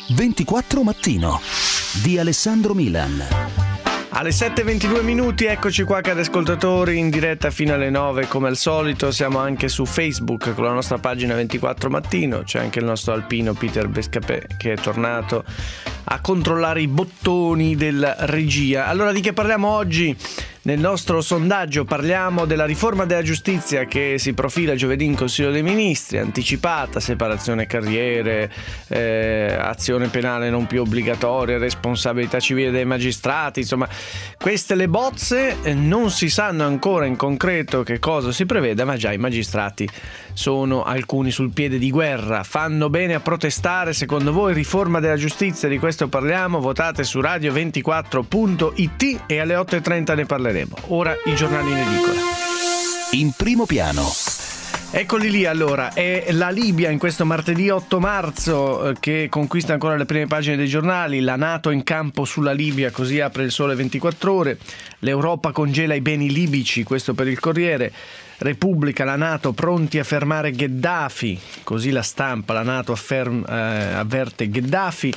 24 Mattino di Alessandro Milan. Alle 7:22 minuti, eccoci qua cari ascoltatori, in diretta fino alle 9 come al solito. Siamo anche su Facebook con la nostra pagina 24 Mattino. C'è anche il nostro alpino Peter Bescapè che è tornato a controllare i bottoni della regia. Allora, di che parliamo oggi? Nel nostro sondaggio parliamo della riforma della giustizia che si profila giovedì in Consiglio dei Ministri, anticipata, separazione carriere, azione penale non più obbligatoria, responsabilità civile dei magistrati, insomma queste le bozze, non si sanno ancora in concreto che cosa si preveda, ma già i magistrati sono alcuni sul piede di guerra. Fanno bene a protestare? Secondo voi riforma della giustizia? Di questo parliamo. Votate su radio24.it e alle 8:30 ne parleremo. Ora i giornali in edicola. In primo piano. Eccoli lì, allora, è la Libia in questo martedì 8 marzo che conquista ancora le prime pagine dei giornali. La NATO in campo sulla Libia, così apre il Sole 24 Ore. L'Europa congela i beni libici, questo per il Corriere. Repubblica, la NATO pronti a fermare Gheddafi, così la Stampa, la NATO avverte Gheddafi.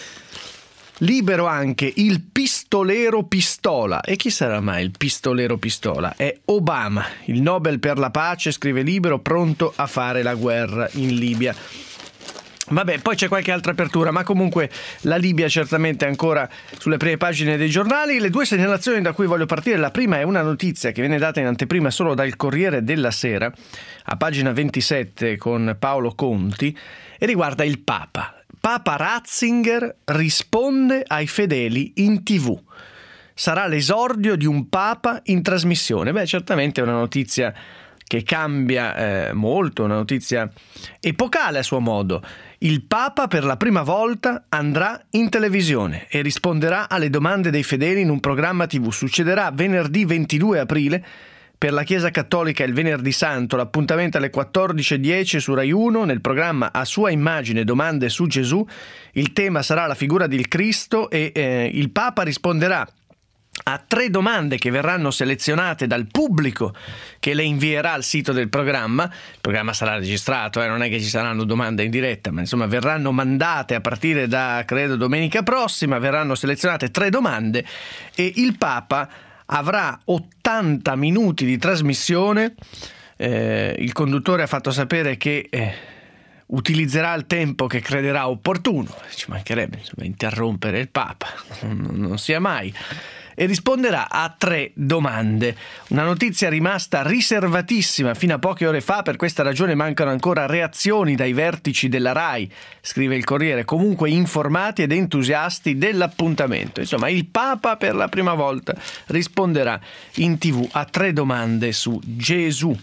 Libero anche il pistolero pistola. E chi sarà mai il pistolero pistola? È Obama, il Nobel per la pace, scrive Libero, pronto a fare la guerra in Libia. Vabbè, poi c'è qualche altra apertura, ma comunque la Libia certamente ancora sulle prime pagine dei giornali. Le due segnalazioni da cui voglio partire, la prima è una notizia che viene data in anteprima solo dal Corriere della Sera, a pagina 27 con Paolo Conti, e riguarda il Papa. Papa Ratzinger risponde ai fedeli in TV. Sarà l'esordio di un Papa in trasmissione. Beh, certamente è una notizia che cambia molto, una notizia epocale a suo modo. Il Papa per la prima volta andrà in televisione e risponderà alle domande dei fedeli in un programma TV. Succederà venerdì 22 aprile. Per la Chiesa Cattolica il Venerdì Santo, l'appuntamento alle 14:10 su Rai 1 nel programma A sua immagine, domande su Gesù. Il tema sarà la figura del Cristo e il Papa risponderà a 3 domande che verranno selezionate dal pubblico che le invierà al sito del programma. Il programma sarà registrato, non è che ci saranno domande in diretta, ma insomma verranno mandate a partire da, credo, domenica prossima, verranno selezionate 3 domande e il Papa avrà 80 minuti di trasmissione. Il conduttore ha fatto sapere che utilizzerà il tempo che crederà opportuno, ci mancherebbe, insomma, interrompere il Papa, non sia mai, e risponderà a 3 domande. Una notizia rimasta riservatissima fino a poche ore fa, per questa ragione mancano ancora reazioni dai vertici della Rai, scrive il Corriere, comunque informati ed entusiasti dell'appuntamento. Insomma, il Papa per la prima volta risponderà in TV a 3 domande su Gesù.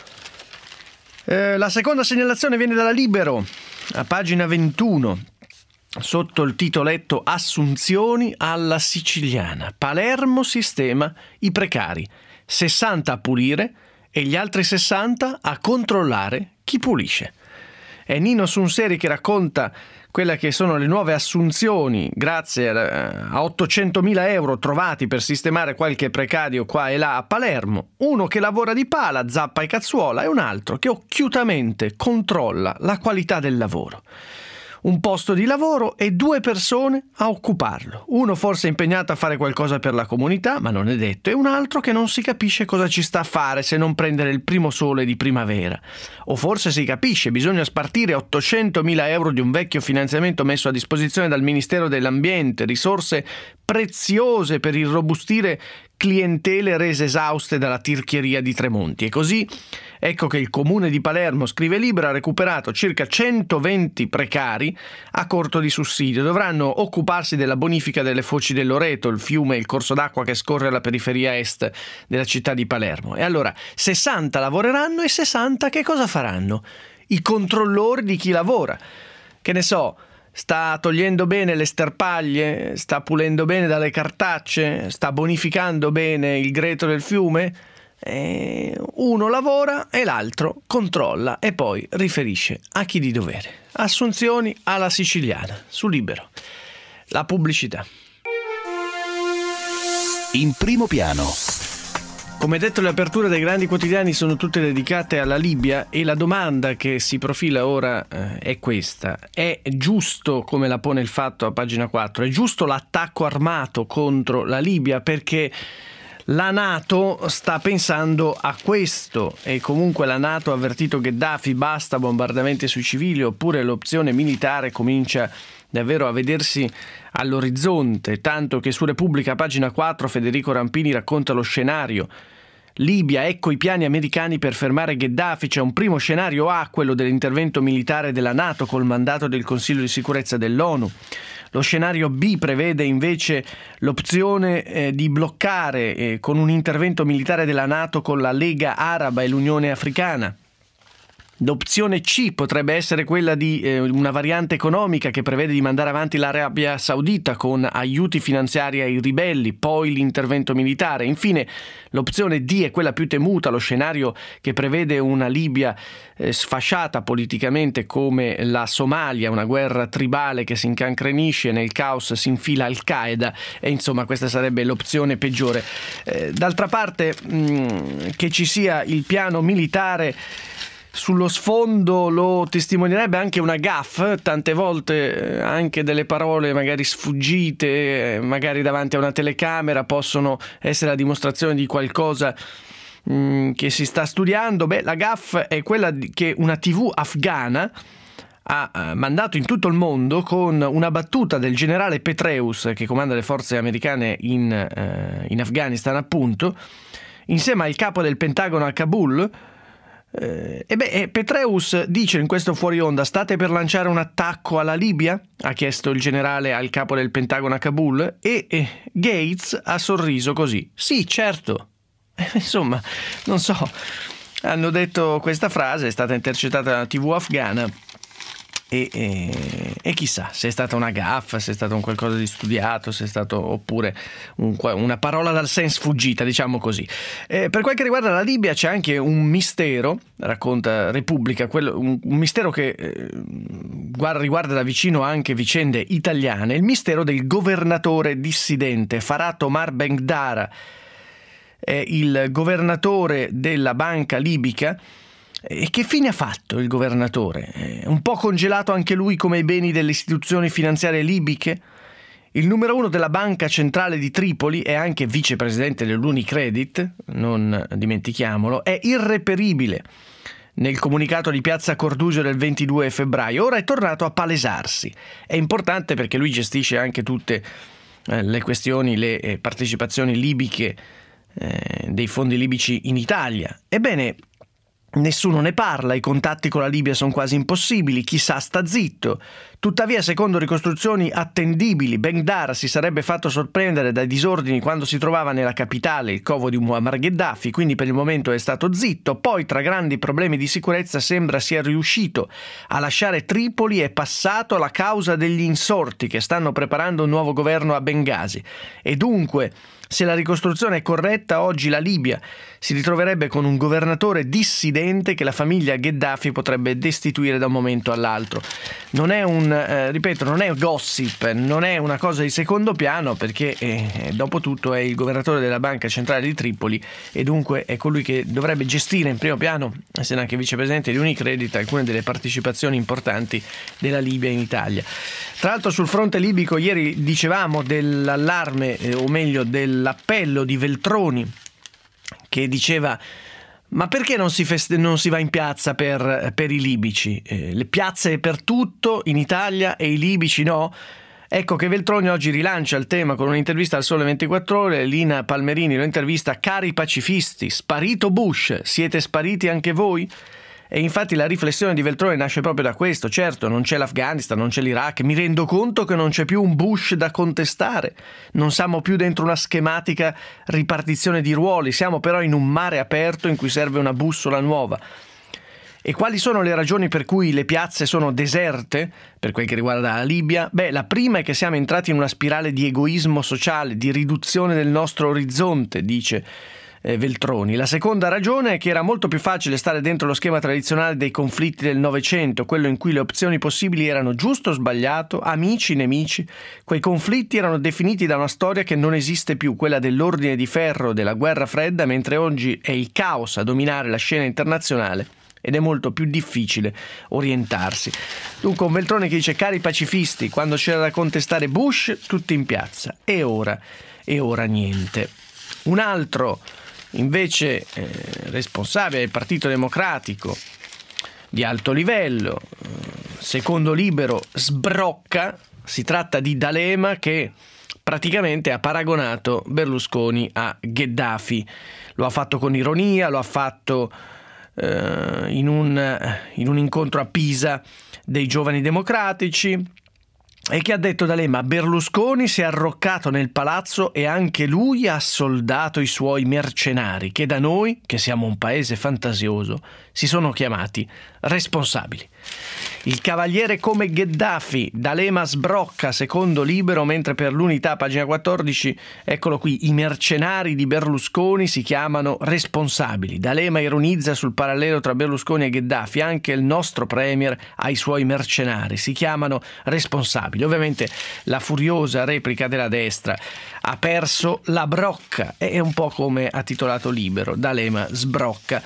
La seconda segnalazione viene dalla Libero, a pagina 21. Sotto il titoletto Assunzioni alla siciliana. Palermo sistema i precari. 60 a pulire e gli altri 60 a controllare chi pulisce. È Nino Sunseri che racconta quelle che sono le nuove assunzioni grazie a 800.000 euro trovati per sistemare qualche precario qua e là a Palermo. Uno che lavora di pala, zappa e cazzuola, e un altro che occhiutamente controlla la qualità del lavoro. Un posto di lavoro e 2 persone a occuparlo. Uno forse impegnato a fare qualcosa per la comunità, ma non è detto, e un altro che non si capisce cosa ci sta a fare se non prendere il primo sole di primavera. O forse si capisce, bisogna spartire 800.000 euro di un vecchio finanziamento messo a disposizione dal Ministero dell'Ambiente, risorse preziose per irrobustire clientele rese esauste dalla tirchieria di Tremonti. E così ecco che il comune di Palermo, scrive Libero, ha recuperato circa 120 precari a corto di sussidio. Dovranno occuparsi della bonifica delle foci del Loreto, il fiume e il corso d'acqua che scorre alla periferia est della città di Palermo. E allora 60 lavoreranno e 60 che cosa faranno? I controllori di chi lavora. Che ne so, sta togliendo bene le sterpaglie, sta pulendo bene dalle cartacce, sta bonificando bene il greto del fiume. Uno lavora e l'altro controlla e poi riferisce a chi di dovere. Assunzioni alla siciliana, su Libero. La pubblicità. In primo piano. Come detto, le aperture dei grandi quotidiani sono tutte dedicate alla Libia e la domanda che si profila ora è questa. È giusto, come la pone il Fatto a pagina 4, è giusto l'attacco armato contro la Libia? Perché la NATO sta pensando a questo e comunque la NATO ha avvertito Gheddafi: basta bombardamenti sui civili, oppure l'opzione militare comincia davvero a vedersi all'orizzonte, tanto che su Repubblica, pagina 4, Federico Rampini racconta lo scenario. Libia, ecco i piani americani per fermare Gheddafi. C'è un primo scenario A, quello dell'intervento militare della NATO col mandato del Consiglio di sicurezza dell'ONU. Lo scenario B prevede invece l'opzione di bloccare con un intervento militare della NATO con la Lega Araba e l'Unione Africana. L'opzione C potrebbe essere quella di una variante economica che prevede di mandare avanti l'Arabia Saudita con aiuti finanziari ai ribelli, poi l'intervento militare. Infine l'opzione D è quella più temuta, lo scenario che prevede una Libia sfasciata politicamente come la Somalia, una guerra tribale che si incancrenisce, nel caos si infila Al-Qaeda e insomma questa sarebbe l'opzione peggiore. D'altra parte che ci sia il piano militare sullo sfondo lo testimonierebbe anche una gaffe, tante volte anche delle parole magari sfuggite, magari davanti a una telecamera possono essere la dimostrazione di qualcosa che si sta studiando. La gaffe è quella che una TV afghana ha mandato in tutto il mondo con una battuta del generale Petraeus, che comanda le forze americane in Afghanistan appunto, insieme al capo del Pentagono a Kabul. Petraeus dice in questo fuori onda: state per lanciare un attacco alla Libia? Ha chiesto il generale al capo del Pentagono a Kabul e Gates ha sorriso così: sì, certo. Insomma, non so, hanno detto questa frase, è stata intercettata dalla TV afghana e chissà se è stata una gaffa, se è stato un qualcosa di studiato, se è stato oppure una parola dal senso sfuggita, diciamo così. Per quel che riguarda la Libia c'è anche un mistero, racconta Repubblica, un mistero che riguarda da vicino anche vicende italiane, il mistero del governatore dissidente Farhat Omar Bengdara. È il governatore della banca libica. E che fine ha fatto il governatore? Un po' congelato anche lui come i beni delle istituzioni finanziarie libiche? Il numero uno della Banca Centrale di Tripoli è anche vicepresidente dell'Unicredit, non dimentichiamolo, è irreperibile. Nel comunicato di Piazza Cordusio del 22 febbraio ora è tornato a palesarsi. È importante perché lui gestisce anche tutte le questioni, le partecipazioni libiche dei fondi libici in Italia. Ebbene, nessuno ne parla, i contatti con la Libia sono quasi impossibili, chissà sta zitto. Tuttavia, secondo ricostruzioni attendibili, Bengdara si sarebbe fatto sorprendere dai disordini quando si trovava nella capitale, il covo di Muammar Gheddafi, quindi per il momento è stato zitto. Poi, tra grandi problemi di sicurezza, sembra sia riuscito a lasciare Tripoli e passato alla causa degli insorti che stanno preparando un nuovo governo a Bengasi. E dunque, se la ricostruzione è corretta, oggi la Libia si ritroverebbe con un governatore dissidente che la famiglia Gheddafi potrebbe destituire da un momento all'altro. Non è non è gossip, non è una cosa di secondo piano, perché dopo tutto è il governatore della Banca Centrale di Tripoli e dunque è colui che dovrebbe gestire in primo piano, essendo anche vicepresidente di Unicredit, alcune delle partecipazioni importanti della Libia in Italia. Tra l'altro sul fronte libico ieri dicevamo dell'allarme, o meglio dell'appello di Veltroni, che diceva: ma perché non si va in piazza per i libici? Le piazze per tutto in Italia e i libici no? Ecco che Veltroni oggi rilancia il tema con un'intervista al Sole 24 Ore. Lina Palmerini lo intervista: cari pacifisti, sparito Bush, siete spariti anche voi? E infatti la riflessione di Veltroni nasce proprio da questo. Certo, non c'è l'Afghanistan, non c'è l'Iraq, mi rendo conto che non c'è più un Bush da contestare, non siamo più dentro una schematica ripartizione di ruoli, siamo però in un mare aperto in cui serve una bussola nuova. E quali sono le ragioni per cui le piazze sono deserte per quel che riguarda la Libia? La prima è che siamo entrati in una spirale di egoismo sociale, di riduzione del nostro orizzonte, dice Veltroni. La seconda ragione è che era molto più facile stare dentro lo schema tradizionale dei conflitti del Novecento, quello in cui le opzioni possibili erano giusto o sbagliato, amici, nemici. Quei conflitti erano definiti da una storia che non esiste più, quella dell'ordine di ferro della guerra fredda, mentre oggi è il caos a dominare la scena internazionale ed è molto più difficile orientarsi. Dunque un Veltroni che dice: cari pacifisti, quando c'era da contestare Bush, tutti in piazza, e ora niente. Un altro invece responsabile del Partito Democratico di alto livello, secondo Libero, sbrocca. Si tratta di D'Alema, che praticamente ha paragonato Berlusconi a Gheddafi. Lo ha fatto con ironia, lo ha fatto in un incontro a Pisa dei giovani democratici. E che ha detto D'Alema: Berlusconi si è arroccato nel palazzo e anche lui ha soldato i suoi mercenari, che da noi, che siamo un paese fantasioso, si sono chiamati responsabili. Il cavaliere come Gheddafi, D'Alema sbrocca, secondo Libero, mentre per l'Unità, pagina 14, eccolo qui, i mercenari di Berlusconi si chiamano responsabili. D'Alema ironizza sul parallelo tra Berlusconi e Gheddafi: anche il nostro premier ha i suoi mercenari, si chiamano responsabili. Ovviamente la furiosa replica della destra ha perso la brocca, è un po' come ha titolato Libero, D'Alema sbrocca.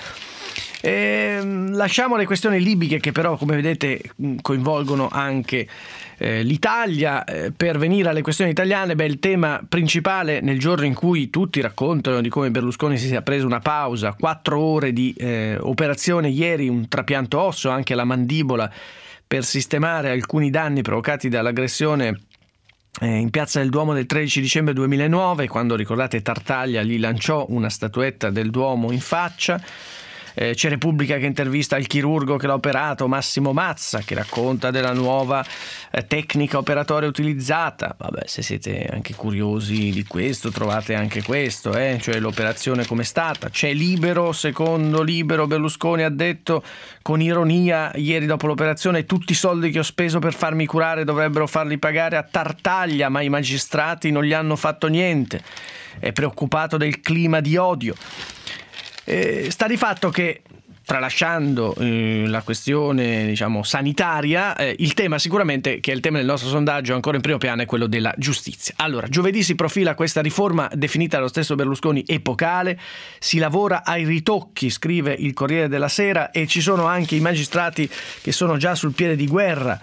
Lasciamo le questioni libiche, che però, come vedete, coinvolgono anche l'Italia. Per venire alle questioni italiane, il tema principale, nel giorno in cui tutti raccontano di come Berlusconi si sia preso una pausa, 4 ore di operazione ieri, un trapianto osseo anche alla mandibola per sistemare alcuni danni provocati dall'aggressione in Piazza del Duomo del 13 dicembre 2009, quando, ricordate, Tartaglia gli lanciò una statuetta del Duomo in faccia. C'è Repubblica che intervista il chirurgo che l'ha operato, Massimo Mazza, che racconta della nuova tecnica operatoria utilizzata. Vabbè, se siete anche curiosi di questo, trovate anche questo, cioè l'operazione com'è stata. C'è Libero, secondo Libero, Berlusconi ha detto con ironia ieri dopo l'operazione: tutti i soldi che ho speso per farmi curare dovrebbero farli pagare a Tartaglia, ma i magistrati non gli hanno fatto niente. È preoccupato del clima di odio. Sta di fatto che, tralasciando la questione, diciamo, sanitaria, il tema sicuramente, che è il tema del nostro sondaggio ancora in primo piano, è quello della giustizia. Allora, giovedì si profila questa riforma definita dallo stesso Berlusconi epocale. Si lavora ai ritocchi, scrive il Corriere della Sera, e ci sono anche i magistrati che sono già sul piede di guerra.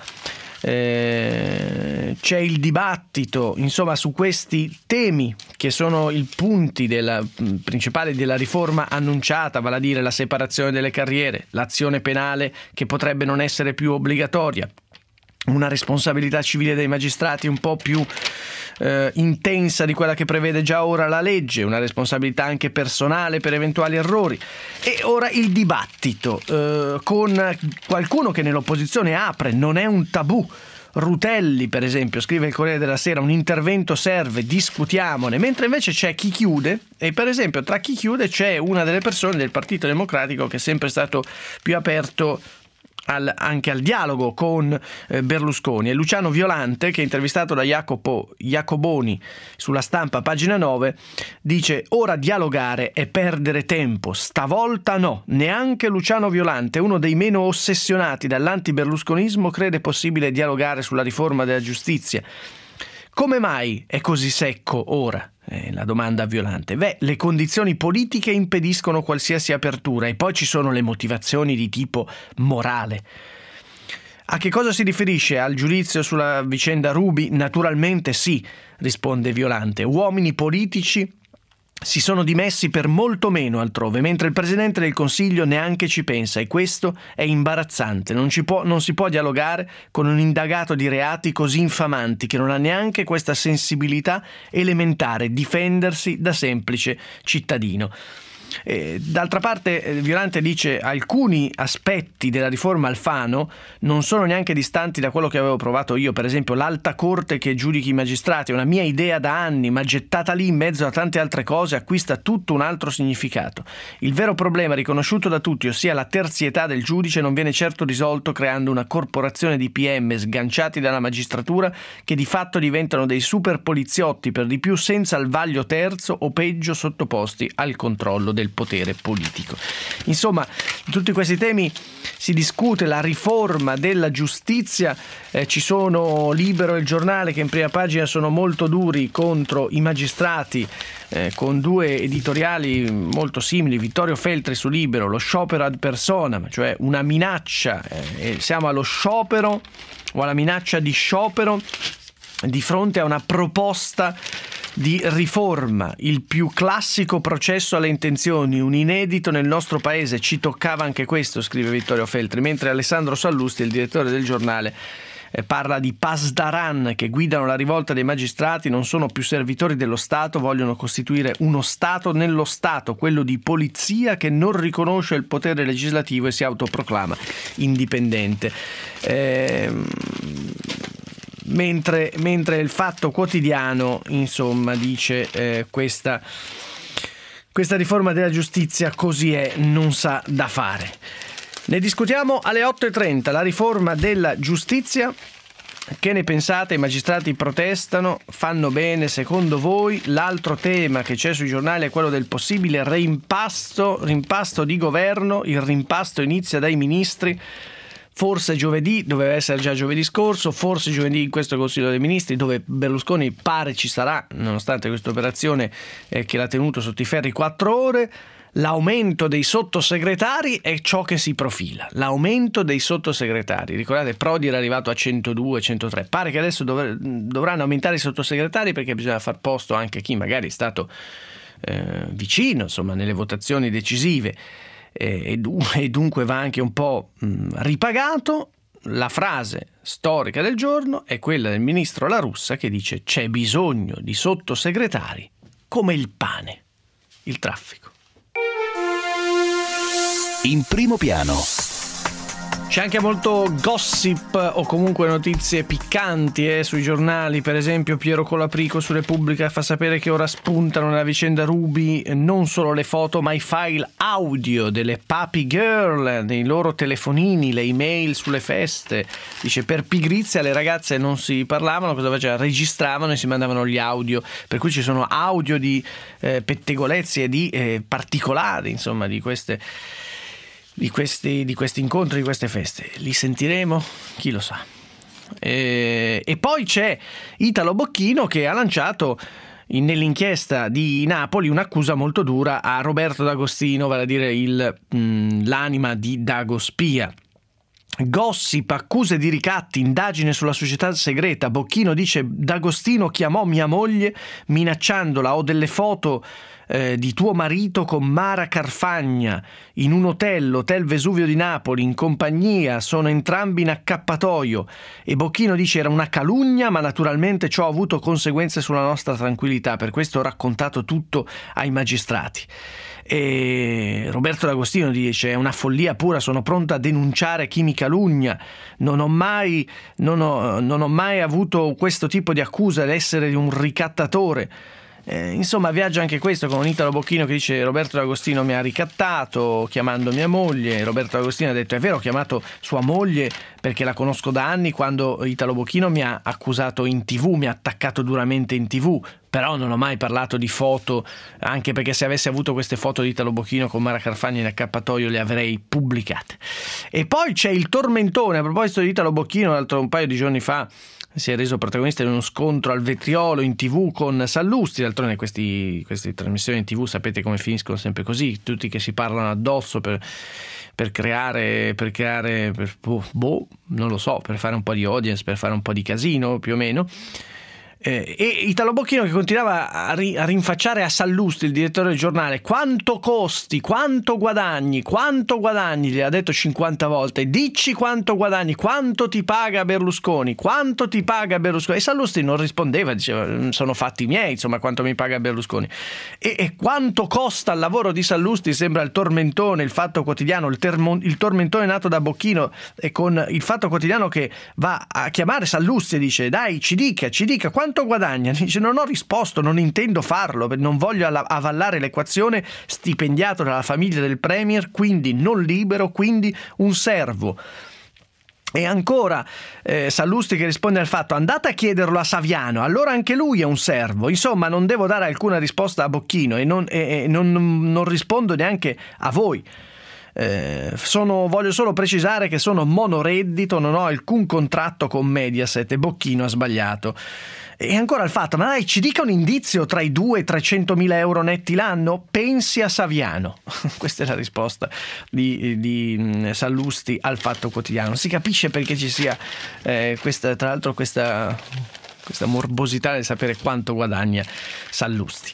C'è il dibattito, insomma, su questi temi che sono i punti principali della riforma annunciata, vale a dire la separazione delle carriere, l'azione penale che potrebbe non essere più obbligatoria, una responsabilità civile dei magistrati un po' più intensa di quella che prevede già ora la legge, una responsabilità anche personale per eventuali errori. E ora il dibattito con qualcuno che nell'opposizione apre, non è un tabù. Rutelli, per esempio, scrive il Corriere della Sera: un intervento serve, discutiamone. Mentre invece c'è chi chiude, e per esempio tra chi chiude c'è una delle persone del Partito Democratico che è sempre stato più aperto anche al dialogo con Berlusconi. È Luciano Violante, che, intervistato da Jacoboni sulla Stampa, pagina 9, dice: ora dialogare è perdere tempo, stavolta no. Neanche Luciano Violante, uno dei meno ossessionati dall'antiberlusconismo, crede possibile dialogare sulla riforma della giustizia. Come mai è così secco ora? La domanda a Violante. Le condizioni politiche impediscono qualsiasi apertura, e poi ci sono le motivazioni di tipo morale. A che cosa si riferisce? Al giudizio sulla vicenda Ruby? Naturalmente sì, risponde Violante. Uomini politici si sono dimessi per molto meno altrove, mentre il Presidente del Consiglio neanche ci pensa, e questo è imbarazzante. Non si può dialogare con un indagato di reati così infamanti, che non ha neanche questa sensibilità elementare, difendersi da semplice cittadino. D'altra parte Violante dice: alcuni aspetti della riforma Alfano non sono neanche distanti da quello che avevo provato io, per esempio l'alta corte che giudichi i magistrati, è una mia idea da anni, ma gettata lì in mezzo a tante altre cose acquista tutto un altro significato. Il vero problema riconosciuto da tutti, ossia la terzietà del giudice, non viene certo risolto creando una corporazione di PM sganciati dalla magistratura che di fatto diventano dei super poliziotti, per di più senza il vaglio terzo o peggio sottoposti al controllo del potere politico. Insomma, di tutti questi temi si discute, la riforma della giustizia, ci sono Libero e il Giornale che in prima pagina sono molto duri contro i magistrati, con due editoriali molto simili. Vittorio Feltri su Libero: lo sciopero ad personam, cioè una minaccia, siamo allo sciopero o alla minaccia di sciopero di fronte a una proposta di riforma, il più classico processo alle intenzioni, un inedito nel nostro paese. Ci toccava anche questo, scrive Vittorio Feltri, mentre Alessandro Sallusti, il direttore del Giornale, parla di pasdaran che guidano la rivolta dei magistrati, non sono più servitori dello Stato, vogliono costituire uno Stato nello Stato, quello di polizia che non riconosce il potere legislativo e si autoproclama indipendente. Mentre il Fatto Quotidiano, insomma, dice questa riforma della giustizia così è, non sa da fare. Ne discutiamo alle 8.30, la riforma della giustizia. Che ne pensate? I magistrati protestano, fanno bene secondo voi? L'altro tema che c'è sui giornali è quello del possibile rimpasto di governo. Il rimpasto inizia dai ministri. Forse giovedì, doveva essere già giovedì scorso, forse giovedì in questo Consiglio dei Ministri, dove Berlusconi pare ci sarà, nonostante questa operazione che l'ha tenuto sotto i ferri 4 ore. L'aumento dei sottosegretari è ciò che si profila. L'aumento dei sottosegretari. Ricordate, Prodi era arrivato a 102, 103. Pare che adesso dovranno aumentare i sottosegretari, perché bisogna far posto anche a chi magari è stato vicino, insomma, nelle votazioni decisive. E dunque va anche un po' ripagato. La frase storica del giorno è quella del ministro La Russa, che dice: c'è bisogno di sottosegretari come il pane, il traffico. In primo piano. C'è anche molto gossip o comunque notizie piccanti sui giornali. Per esempio Piero Colaprico su Repubblica fa sapere che ora spuntano nella vicenda Ruby non solo le foto ma i file audio delle Papi Girl, dei loro telefonini, le email sulle feste. Dice: per pigrizia le ragazze non si parlavano, cosa facevano? Registravano e si mandavano gli audio, per cui ci sono audio di pettegolezzi e di particolari, insomma, di questi incontri, di queste feste. Li sentiremo? Chi lo sa. E poi c'è Italo Bocchino che ha lanciato nell'inchiesta di Napoli un'accusa molto dura a Roberto D'Agostino, vale a dire l'anima di Dagospia. Gossip, accuse di ricatti, indagine sulla società segreta. Bocchino dice: D'Agostino chiamò mia moglie minacciandola, ho delle foto di tuo marito con Mara Carfagna in un hotel Vesuvio di Napoli, in compagnia, sono entrambi in accappatoio. E Bocchino dice: era una calunnia, ma naturalmente ciò ha avuto conseguenze sulla nostra tranquillità, per questo ho raccontato tutto ai magistrati. E Roberto D'Agostino dice: è una follia pura, sono pronto a denunciare chi mi calunnia, non ho mai avuto questo tipo di accusa di essere un ricattatore. Insomma, viaggia anche questo con Italo Bocchino che dice: Roberto D'Agostino mi ha ricattato chiamando mia moglie. Roberto D'Agostino ha detto: è vero, ho chiamato sua moglie perché la conosco da anni, quando Italo Bocchino mi ha accusato in TV, mi ha attaccato duramente in TV, però non ho mai parlato di foto, anche perché se avessi avuto queste foto di Italo Bocchino con Mara Carfagna in accappatoio le avrei pubblicate. E poi c'è il tormentone, a proposito di Italo Bocchino, un paio di giorni fa si è reso protagonista di uno scontro al vetriolo in TV con Sallusti. D'altronde queste trasmissioni in TV sapete come finiscono, sempre così, tutti che si parlano addosso per creare non lo so, per fare un po' di audience, per fare un po' di casino più o meno. E Italo Bocchino che continuava a rinfacciare a Sallusti, il direttore del giornale: quanto costi, quanto guadagni, gli ha detto 50 volte, dici quanto guadagni, quanto ti paga Berlusconi, e Sallusti non rispondeva, diceva sono fatti miei, insomma, quanto mi paga Berlusconi. E quanto costa il lavoro di Sallusti? Sembra il tormentone, il Fatto Quotidiano, il tormentone nato da Bocchino, e con il Fatto Quotidiano che va a chiamare Sallusti e dice: dai, ci dica quanto guadagna. Dice: non ho risposto, non intendo farlo, non voglio avallare l'equazione stipendiato dalla famiglia del Premier, quindi non libero, quindi un servo. E ancora Sallusti che risponde al Fatto: andate a chiederlo a Saviano, allora anche lui è un servo. Insomma, non devo dare alcuna risposta a Bocchino e non rispondo neanche a voi. Voglio solo precisare che sono monoreddito, non ho alcun contratto con Mediaset e Bocchino ha sbagliato. E ancora il Fatto: ma dai, ci dica un indizio tra i 2 e 300 mila euro netti l'anno? Pensi a Saviano. Questa è la risposta di Sallusti al Fatto Quotidiano. Si capisce perché ci sia questa morbosità di sapere quanto guadagna Sallusti.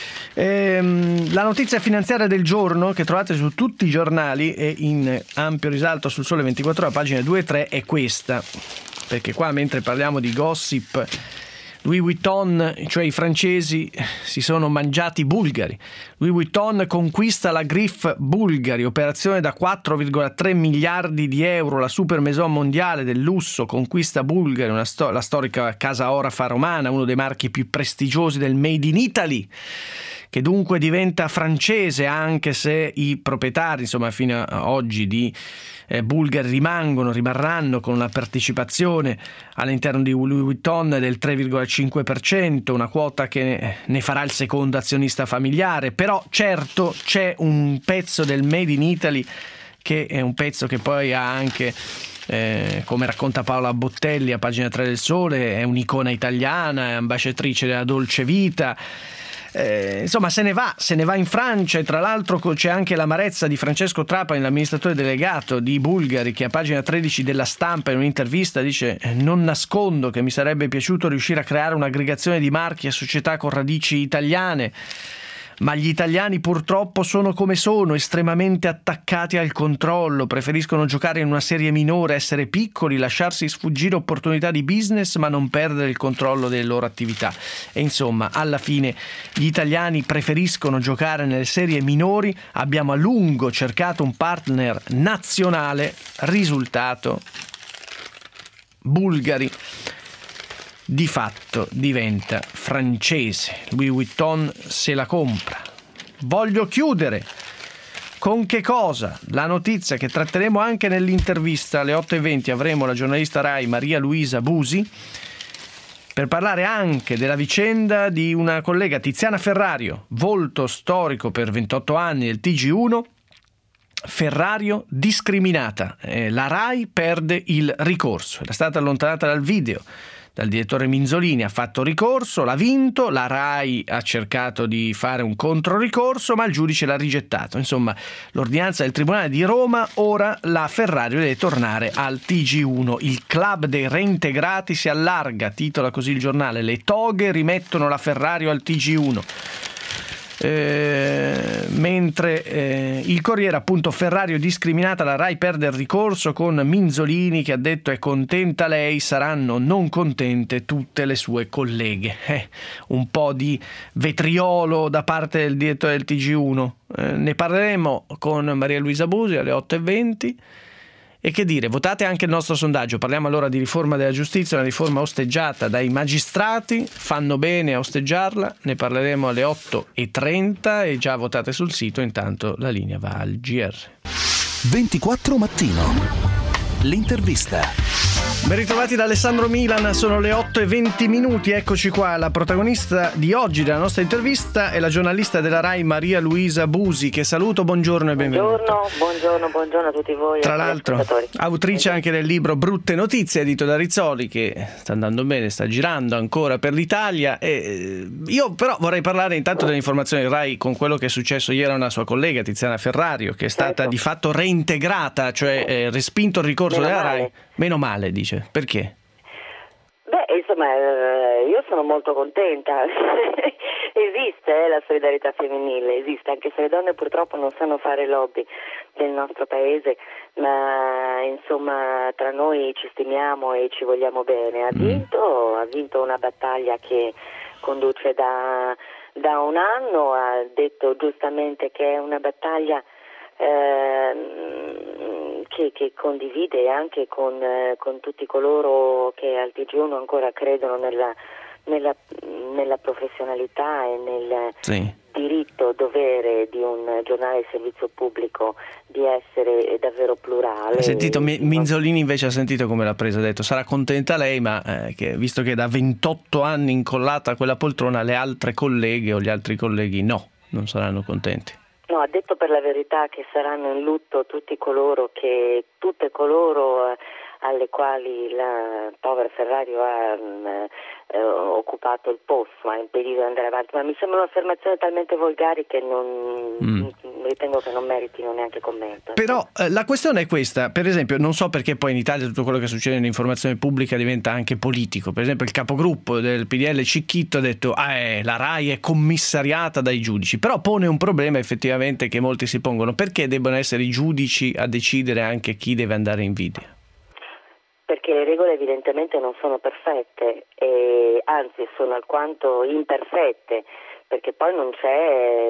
La notizia finanziaria del giorno, che trovate su tutti i giornali e in ampio risalto sul Sole 24 Ore, pagine 2 e 3, è questa, perché qua mentre parliamo di gossip, Louis Vuitton, cioè i francesi, si sono mangiati i bulgari. Louis Vuitton conquista la Griff Bulgari, operazione da 4,3 miliardi di euro. La super maison mondiale del lusso conquista Bulgari, la storica casa orafa romana, uno dei marchi più prestigiosi del Made in Italy, che dunque diventa francese, anche se i proprietari, insomma, fino a oggi di bulgari rimarranno con una partecipazione all'interno di Louis Vuitton del 3,5%, una quota che ne farà il secondo azionista familiare. Però certo c'è un pezzo del Made in Italy che è un pezzo che poi ha anche, come racconta Paola Bottelli a pagina 3 del Sole, è un'icona italiana, è ambasciatrice della dolce vita. Insomma, se ne va in Francia, e tra l'altro c'è anche l'amarezza di Francesco Trapani, l'amministratore delegato di Bulgari, che a pagina 13 della Stampa in un'intervista dice: non nascondo che mi sarebbe piaciuto riuscire a creare un'aggregazione di marchi e società con radici italiane, ma gli italiani purtroppo sono come sono, estremamente attaccati al controllo, preferiscono giocare in una serie minore, essere piccoli, lasciarsi sfuggire opportunità di business ma non perdere il controllo delle loro attività. E insomma, alla fine gli italiani preferiscono giocare nelle serie minori. Abbiamo a lungo cercato un partner nazionale, risultato: Bulgari di fatto diventa francese. Louis Vuitton se la compra. Voglio chiudere con che cosa? La notizia che tratteremo anche nell'intervista alle 8:20. Avremo la giornalista Rai Maria Luisa Busi per parlare anche della vicenda di una collega, Tiziana Ferrario, volto storico per 28 anni del TG1. Ferrario discriminata. La Rai perde il ricorso. Era stata allontanata dal video dal direttore Minzolini, ha fatto ricorso, l'ha vinto, la Rai ha cercato di fare un controricorso, ma il giudice l'ha rigettato. Insomma, l'ordinanza del Tribunale di Roma, ora la Ferrario deve tornare al TG1. Il club dei reintegrati si allarga, titola così il giornale: le toghe rimettono la Ferrario al TG1. Mentre il Corriere, appunto, Ferrario discriminata, la Rai perde il ricorso, con Minzolini che ha detto: è contenta lei, saranno non contente tutte le sue colleghe. Un po' di vetriolo da parte del direttore del TG1. Ne parleremo con Maria Luisa Busi alle 8:20. E che dire, votate anche il nostro sondaggio. Parliamo allora di riforma della giustizia, una riforma osteggiata dai magistrati, fanno bene a osteggiarla. Ne parleremo alle 8:30 e già votate sul sito. Intanto la linea va al GR. 24 Mattino, l'intervista. Ben ritrovati da Alessandro Milan, sono le 8:20. Eccoci qua. La protagonista di oggi della nostra intervista è la giornalista della Rai Maria Luisa Busi, che saluto. Buongiorno e benvenuto. Buongiorno a tutti voi. Tra l'altro autrice anche del libro Brutte Notizie, edito da Rizzoli, che sta andando bene, sta girando ancora per l'Italia. E io però vorrei parlare intanto dell'informazione Rai con quello che è successo ieri a una sua collega, Tiziana Ferrario, che è stata di fatto reintegrata, cioè respinto il ricorso della Rai. Meno male, dice. Perché? Beh, insomma, io sono molto contenta. Esiste la solidarietà femminile, esiste, anche se le donne purtroppo non sanno fare lobby nel nostro paese, ma insomma tra noi ci stimiamo e ci vogliamo bene. Ha vinto una battaglia che conduce da un anno, ha detto giustamente che è una battaglia che condivide anche con tutti coloro che al TG1 ancora credono nella professionalità e nel diritto, dovere di un giornale di servizio pubblico di essere davvero plurale. Ha sentito Minzolini invece, ha sentito come l'ha presa, ha detto sarà contenta lei, ma visto che da 28 anni incollata a quella poltrona, le altre colleghe o gli altri colleghi non saranno contenti. No, ha detto per la verità che saranno in lutto tutte coloro alle quali la povera Ferrario ha occupato il posto, ha impedito di andare avanti, ma mi sembrano affermazioni talmente volgari che ritengo che non meritino neanche commento. Però la questione è questa, per esempio, non so perché poi in Italia tutto quello che succede nell'informazione pubblica diventa anche politico. Per esempio il capogruppo del PDL Cicchitto ha detto la RAI è commissariata dai giudici, però pone un problema effettivamente che molti si pongono: perché debbono essere i giudici a decidere anche chi deve andare in video? Perché le regole evidentemente non sono perfette, anzi sono alquanto imperfette, perché poi non c'è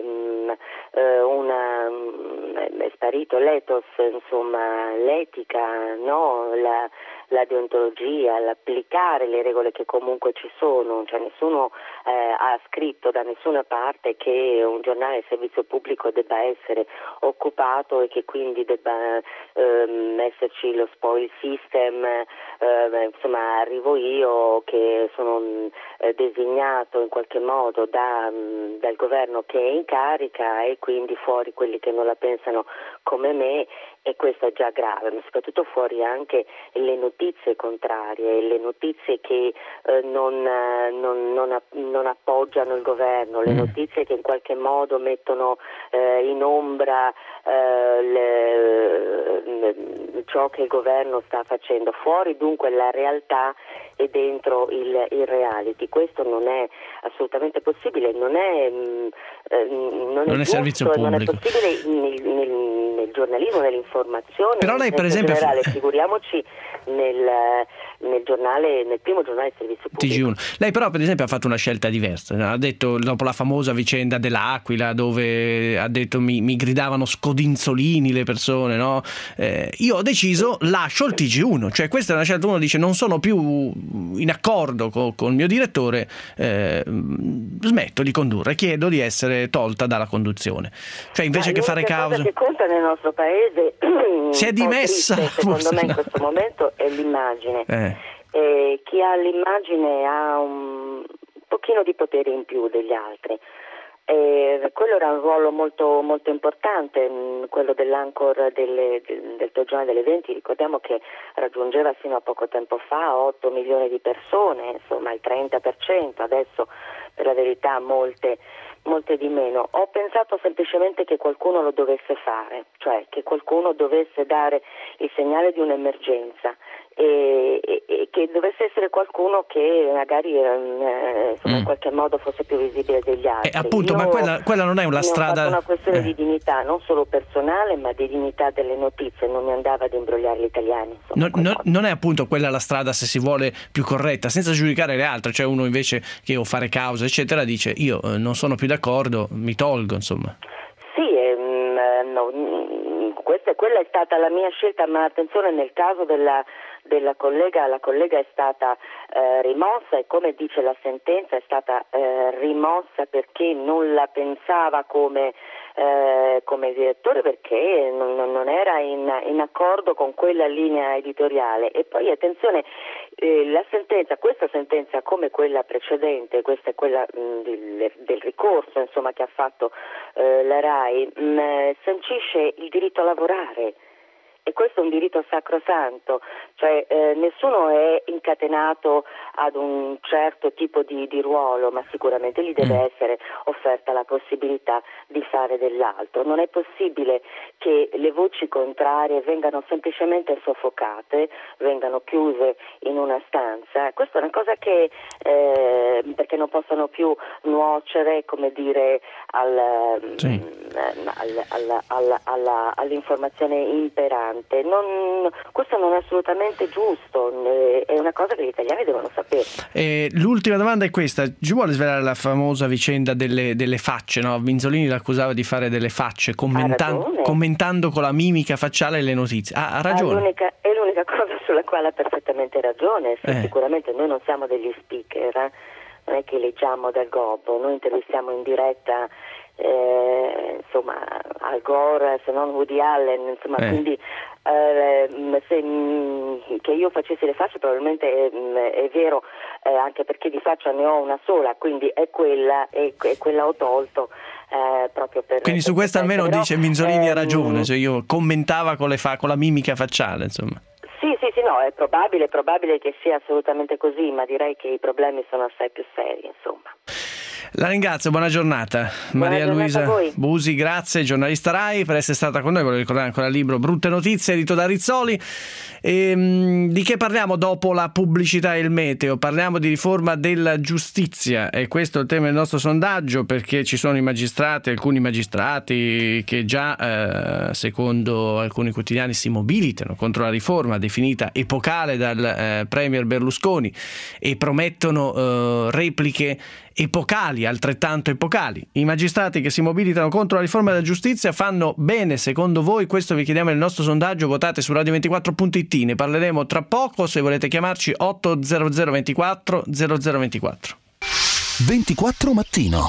è sparito l'ethos, insomma l'etica, no? La deontologia, l'applicare le regole che comunque ci sono, cioè nessuno ha scritto da nessuna parte che un giornale di servizio pubblico debba essere occupato e che quindi debba esserci lo spoil system, insomma arrivo io che sono designato in qualche modo dal governo che è in carica e quindi fuori quelli che non la pensano come me, e questo è già grave, ma soprattutto fuori anche le notizie contrarie, le notizie che non appoggiano il governo, le notizie che in qualche modo mettono in ombra ciò che il governo sta facendo. Fuori dunque la realtà e dentro il reality. Questo non è assolutamente possibile, non è servizio giusto, pubblico. Non è possibile nel giornalismo, nell'informazione, però lei per esempio generale, figuriamoci nel primo giornale di servizio pubblico. TG1. Lei però per esempio ha fatto una scelta diversa, ha detto dopo la famosa vicenda dell'Aquila dove ha detto mi gridavano scodinzolini le persone, no? Io ho deciso, lascio il TG1, cioè questa è una scelta, uno dice non sono più in accordo con il mio direttore, smetto di condurre, chiedo di essere tolta dalla conduzione, cioè invece che fare causa. Che conta nel nostro paese si è dimessa triste, secondo me in questo momento è l'immagine. Chi ha l'immagine ha un pochino di potere in più degli altri. Quello era un ruolo molto, molto importante, quello dell'anchor del giornale delle 20. Ricordiamo che raggiungeva fino a poco tempo fa 8 milioni di persone, insomma il 30%, adesso per la verità molte di meno. Ho pensato semplicemente che qualcuno lo dovesse fare, cioè che qualcuno dovesse dare il segnale di un'emergenza e che dovesse essere qualcuno che magari in qualche modo fosse più visibile degli altri. Appunto, ma quella non è una strada. È una questione di dignità, non solo personale, ma di dignità delle notizie. Non mi andava ad imbrogliare gli italiani. Non è appunto quella la strada, se si vuole, più corretta, senza giudicare le altre. Cioè uno invece che o fare causa eccetera dice io non sono più d'accordo, mi tolgo, insomma. Sì, quella è stata la mia scelta, ma attenzione, nel caso della collega, la collega è stata rimossa, e come dice la sentenza è stata rimossa perché non la pensava come direttore, perché non era in accordo con quella linea editoriale. E poi attenzione, questa sentenza come quella precedente, questa è quella del ricorso insomma che ha fatto la RAI, sancisce il diritto a lavorare. e questo è un diritto sacrosanto, cioè nessuno è incatenato ad un certo tipo di ruolo, ma sicuramente gli deve essere offerta la possibilità di fare dell'altro. Non è possibile che le voci contrarie vengano semplicemente soffocate, vengano chiuse in una stanza. Questa è una cosa che perché non possono più nuocere, come dire, all'informazione imperante. Questo non è assolutamente giusto, è una cosa che gli italiani devono sapere. L'ultima domanda è questa: ci vuole svelare la famosa vicenda delle facce, no? Vinzolini l'accusava di fare delle facce commentando con la mimica facciale le notizie. Ha ragione. È l'unica cosa sulla quale ha perfettamente ragione. Sicuramente noi non siamo degli speaker, non è che leggiamo dal gobbo, noi intervistiamo in diretta Al Gore, se non Woody Allen, insomma, quindi che io facessi le facce probabilmente è vero, anche perché di faccia ne ho una sola, quindi è quella ho tolto proprio per. Quindi su questo almeno dice Vinzolini ha ragione, cioè io commentava con la mimica facciale, insomma. Sì, no, è probabile che sia assolutamente così, ma direi che i problemi sono assai più seri, insomma. La ringrazio, buona giornata. Maria Luisa Busi, grazie, giornalista Rai, per essere stata con noi. Voglio ricordare ancora il libro Brutte notizie, edito da Rizzoli. Di che parliamo dopo la pubblicità e il meteo? Parliamo di riforma della giustizia, e questo è il tema del nostro sondaggio, perché ci sono alcuni magistrati che già, secondo alcuni quotidiani, si mobilitano contro la riforma definita epocale dal premier Berlusconi e promettono repliche epocali, altrettanto epocali. I magistrati che si mobilitano contro la riforma della giustizia fanno bene, secondo voi? Questo vi chiediamo nel nostro sondaggio. Votate su radio24.it. Ne parleremo tra poco. Se volete chiamarci 800 24 0024. 24 mattino.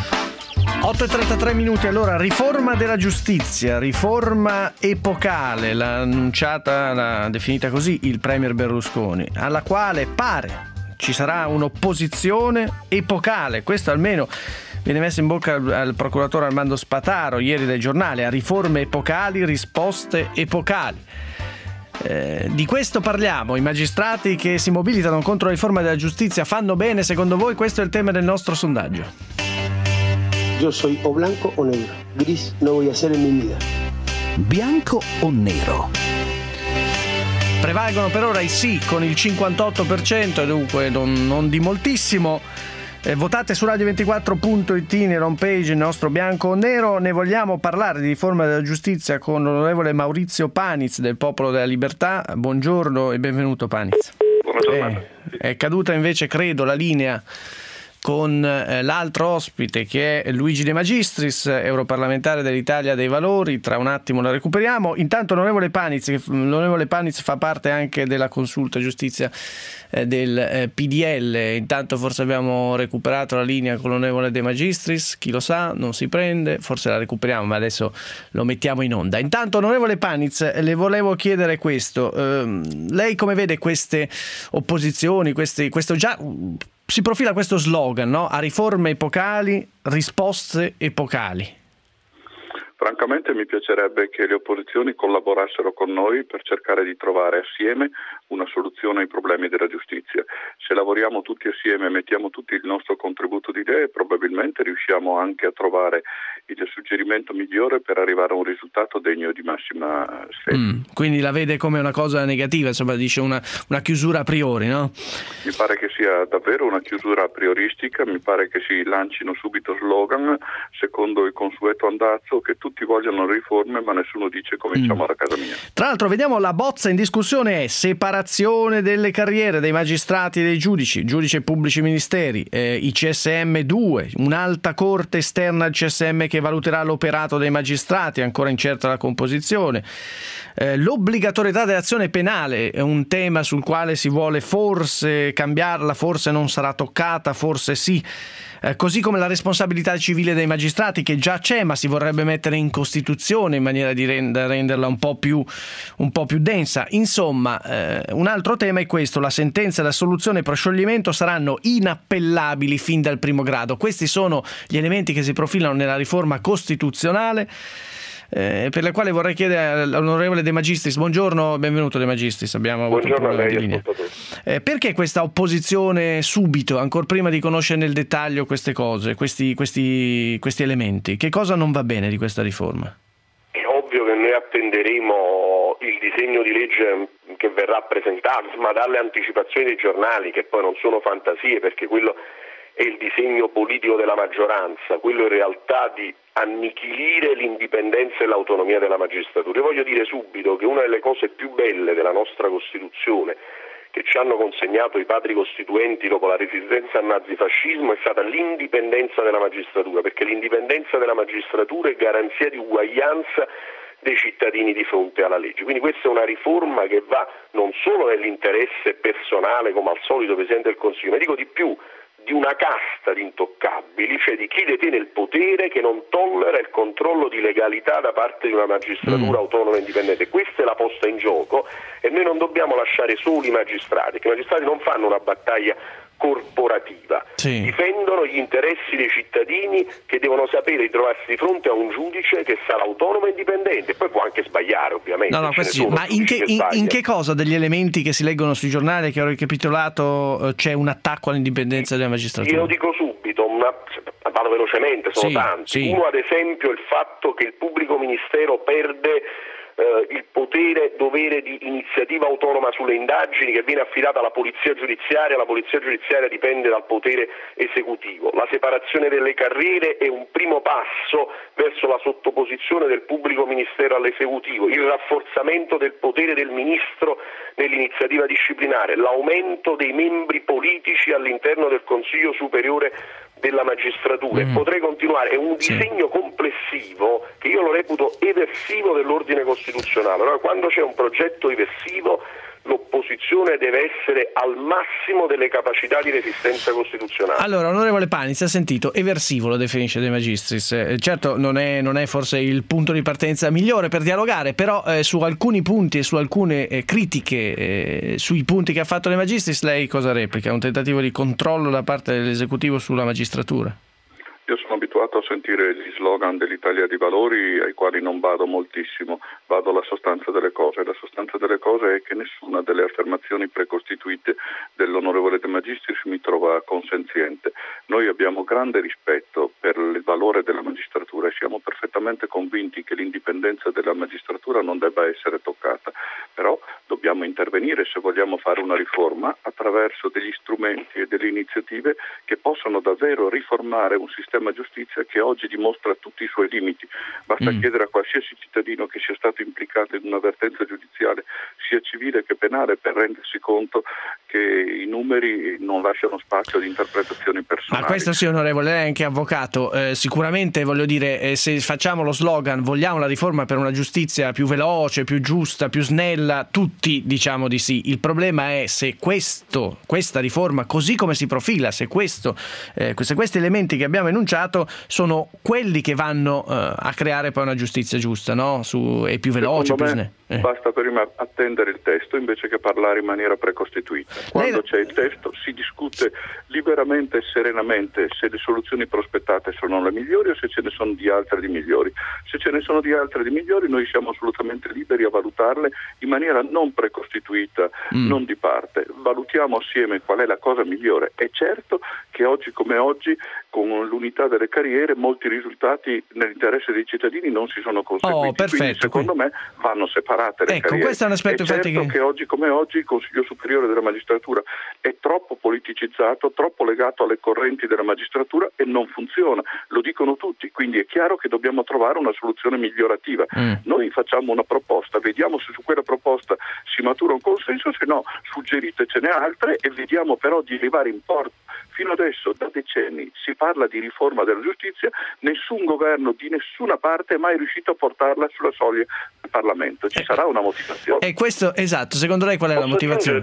8:33 minuti. Allora, riforma della giustizia, riforma epocale, l'ha annunciata, l'ha definita così il premier Berlusconi, alla quale pare ci sarà un'opposizione epocale. Questo almeno viene messo in bocca al procuratore Armando Spataro ieri dai giornali. A riforme epocali, risposte epocali. Di questo parliamo. I magistrati che si mobilitano contro la riforma della giustizia fanno bene, secondo voi? Questo è il tema del nostro sondaggio. Yo soy o blanco o negro. Gris no voy a ser en mi vida. Bianco o nero? Prevalgono per ora i sì con il 58%, dunque non di moltissimo. Votate su radio24.it, nella home page, il nostro bianco o nero. Ne vogliamo parlare di riforma della giustizia con l'onorevole Maurizio Paniz del Popolo della Libertà. Buongiorno e benvenuto, Paniz. Buongiorno. È caduta invece, credo, la linea con l'altro ospite, che è Luigi De Magistris, europarlamentare dell'Italia dei Valori. Tra un attimo la recuperiamo. Intanto l'onorevole Paniz fa parte anche della consulta giustizia del PDL. Intanto forse abbiamo recuperato la linea con l'onorevole De Magistris, chi lo sa, non si prende, forse la recuperiamo, ma adesso lo mettiamo in onda. Intanto, onorevole Paniz, le volevo chiedere questo: lei come vede queste opposizioni, questo già si profila questo slogan, no? A riforme epocali, risposte epocali. Francamente mi piacerebbe che le opposizioni collaborassero con noi per cercare di trovare assieme una soluzione ai problemi della giustizia. Se lavoriamo tutti assieme e mettiamo tutti il nostro contributo di idee, probabilmente riusciamo anche a trovare il suggerimento migliore per arrivare a un risultato degno di massima sfida. Quindi la vede come una cosa negativa, insomma, dice una chiusura a priori, no? Mi pare che sia davvero una chiusura a prioristica, mi pare che si lancino subito slogan secondo il consueto andazzo, che tutti vogliono riforme ma nessuno dice cominciamo da casa mia. Tra l'altro vediamo la bozza in discussione è separazione delle carriere dei magistrati e dei giudici e pubblici ministeri, i CSM 2, un'alta corte esterna al CSM che valuterà l'operato dei magistrati, ancora incerta la composizione, l'obbligatorietà dell'azione penale è un tema sul quale si vuole forse cambiarla, forse non sarà toccata, forse sì. Così come la responsabilità civile dei magistrati, che già c'è ma si vorrebbe mettere in Costituzione in maniera di renderla un po' più densa. Insomma, un altro tema è questo: la sentenza e la soluzione per scioglimento saranno inappellabili fin dal primo grado. Questi sono gli elementi che si profilano nella riforma costituzionale. per la quale vorrei chiedere all'onorevole De Magistris. Buongiorno, benvenuto De Magistris. Abbiamo avuto un problema di linea. Perché questa opposizione subito, ancora prima di conoscere nel dettaglio queste cose, questi elementi? Che cosa non va bene di questa riforma? È ovvio che noi attenderemo il disegno di legge che verrà presentato, ma dalle anticipazioni dei giornali, che poi non sono fantasie, perché quello è il disegno politico della maggioranza, quello in realtà di annichilire l'indipendenza e l'autonomia della magistratura. Io voglio dire subito che una delle cose più belle della nostra Costituzione, che ci hanno consegnato i padri costituenti dopo la resistenza al nazifascismo, è stata l'indipendenza della magistratura, perché l'indipendenza della magistratura è garanzia di uguaglianza dei cittadini di fronte alla legge. Quindi questa è una riforma che va non solo nell'interesse personale, come al solito Presidente del Consiglio, ma dico di più, di una casta di intoccabili, cioè di chi detiene il potere, che non tollera il controllo di legalità da parte di una magistratura autonoma e indipendente. Questa è la posta in gioco e noi non dobbiamo lasciare soli i magistrati, che i magistrati non fanno una battaglia corporativa, difendono gli interessi dei cittadini, che devono sapere di trovarsi di fronte a un giudice che sarà autonomo e indipendente. Poi può anche sbagliare, ovviamente. Ma in che cosa degli elementi che si leggono sui giornali, che ho ricapitolato, c'è un attacco all'indipendenza della magistratura? Io lo dico subito, vado velocemente, sono tanti. Uno, ad esempio, il fatto che il pubblico ministero perde il potere dovere di iniziativa autonoma sulle indagini, che viene affidata alla polizia giudiziaria. La polizia giudiziaria dipende dal potere esecutivo. La separazione delle carriere è un primo passo verso la sottoposizione del pubblico ministero all'esecutivo, il rafforzamento del potere del ministro nell'iniziativa disciplinare, l'aumento dei membri politici all'interno del Consiglio Superiore della magistratura. E potrei continuare. È un disegno complessivo che io lo reputo eversivo dell'ordine costituzionale. Allora, quando c'è un progetto eversivo, l'opposizione deve essere al massimo delle capacità di resistenza costituzionale. Allora, onorevole Pani, si è sentito, eversivo lo definisce De Magistris. Certo non è forse il punto di partenza migliore per dialogare, però su alcuni punti e su alcune critiche sui punti che ha fatto De Magistris, lei cosa replica? Un tentativo di controllo da parte dell'esecutivo sulla magistratura? Io sono abituato a sentire gli slogan dell'Italia dei Valori, ai quali non vado moltissimo, vado alla sostanza delle cose. La sostanza delle cose è che nessuna delle affermazioni precostituite dell'onorevole De Magistris mi trova consenziente. Noi abbiamo grande rispetto per il valore della magistratura e siamo perfettamente convinti che l'indipendenza della magistratura non debba essere toccata, però dobbiamo intervenire, se vogliamo fare una riforma, attraverso degli strumenti e delle iniziative che possano davvero riformare un sistema giustizia che oggi dimostra tutti i suoi limiti. Basta chiedere a qualsiasi cittadino che sia stato implicato in un'avvertenza giudiziale, sia civile che penale, per rendersi conto che i numeri non lasciano spazio ad interpretazioni personali. Ma questo sì, onorevole, lei è anche avvocato. Sicuramente, voglio dire, se facciamo lo slogan vogliamo la riforma per una giustizia più veloce, più giusta, più snella, tutti diciamo di sì. Il problema è se questa riforma, così come si profila, se questi elementi che abbiamo enunciato sono quelli che vanno a creare poi una giustizia giusta, no? E più veloce, più snella. Basta prima attendere il testo invece che parlare in maniera precostituita. Quando c'è il testo si discute liberamente e serenamente se le soluzioni prospettate sono le migliori o se ce ne sono di altre di migliori. Se ce ne sono di altre di migliori, noi siamo assolutamente liberi a valutarle in maniera non precostituita, non di parte. Valutiamo assieme qual è la cosa migliore. È certo che oggi come oggi, con l'unità delle carriere, molti risultati nell'interesse dei cittadini non si sono conseguiti. Perfetto, quindi secondo me vanno separate le carriere. Questo è un aspetto che oggi come oggi il Consiglio Superiore della Magistratura è troppo politicizzato, troppo legato alle correnti della magistratura e non funziona. Lo dicono tutti, quindi è chiaro che dobbiamo trovare una soluzione migliorativa. Noi facciamo una proposta, vediamo se su quella proposta si matura un consenso, se no suggeritecene altre e vediamo però di arrivare in porto. Fino adesso, da decenni, si parla di riforma della giustizia, nessun governo di nessuna parte è mai riuscito a portarla sulla soglia del Parlamento. Ci sarà una motivazione. E questo, esatto, secondo lei qual è la motivazione?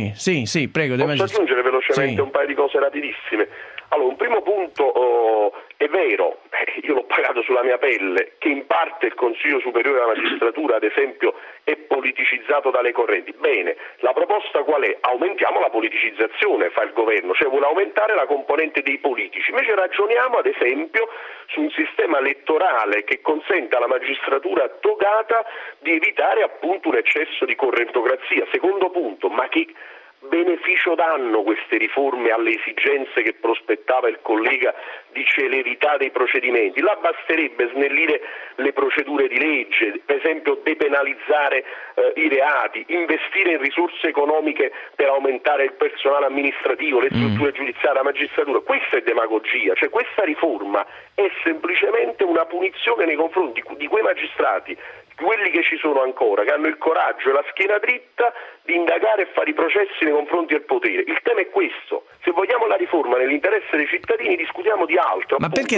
Sì, prego. Posso aggiungere velocemente un paio di cose rapidissime. Allora, un primo punto È vero, io l'ho pagato sulla mia pelle, che in parte il Consiglio Superiore della Magistratura, ad esempio, è politicizzato dalle correnti. Bene, la proposta qual è? Aumentiamo la politicizzazione, fa il governo, cioè vuole aumentare la componente dei politici. Invece ragioniamo, ad esempio, su un sistema elettorale che consenta alla magistratura togata di evitare appunto un eccesso di correntocrazia. Secondo punto, ma che beneficio danno queste riforme alle esigenze che prospettava il collega di celerità dei procedimenti? Là basterebbe snellire le procedure di legge, per esempio depenalizzare i reati, investire in risorse economiche per aumentare il personale amministrativo, le strutture giudiziarie, la magistratura. Questa è demagogia, cioè questa riforma è semplicemente una punizione nei confronti di quei magistrati, quelli che ci sono ancora, che hanno il coraggio e la schiena dritta di indagare e fare i processi nei confronti del potere. Il tema è questo. Se vogliamo la riforma nell'interesse dei cittadini, discutiamo di altro. Ma perché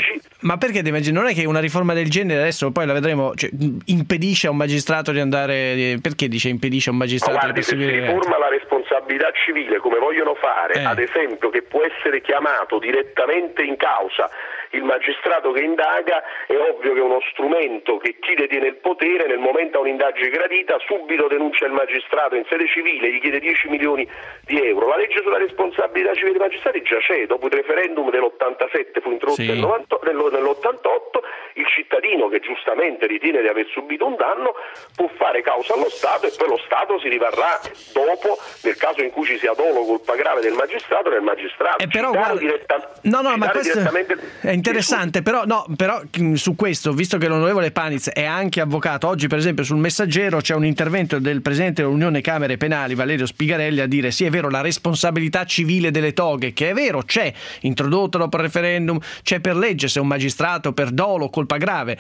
non è che una riforma del genere, adesso poi la vedremo, cioè, impedisce a un magistrato di andare... Perché dice impedisce a un magistrato di perseguire? Se si riforma la responsabilità civile, come vogliono fare, ad esempio, che può essere chiamato direttamente in causa il magistrato che indaga, è ovvio che è uno strumento che chi detiene il potere, nel momento ha un'indagine gradita, subito denuncia il magistrato in sede civile, gli chiede 10 milioni di euro. La legge sulla responsabilità civile dei magistrati già c'è, dopo il referendum dell'87 fu introdotta nell'88, il cittadino che giustamente ritiene di aver subito un danno può fare causa allo Stato e poi lo Stato si rivarrà dopo, nel caso in cui ci sia dolo, colpa grave del magistrato, però ma questo è interessante, però su questo, visto che l'onorevole Paniz è anche avvocato, oggi per esempio sul Messaggero c'è un intervento del presidente dell'Unione Camere Penali, Valerio Spigarelli, a dire sì, è vero, la responsabilità civile delle toghe, che è vero, c'è, introdotta dopo il referendum, c'è per legge, se un magistrato per dolo, colpa grave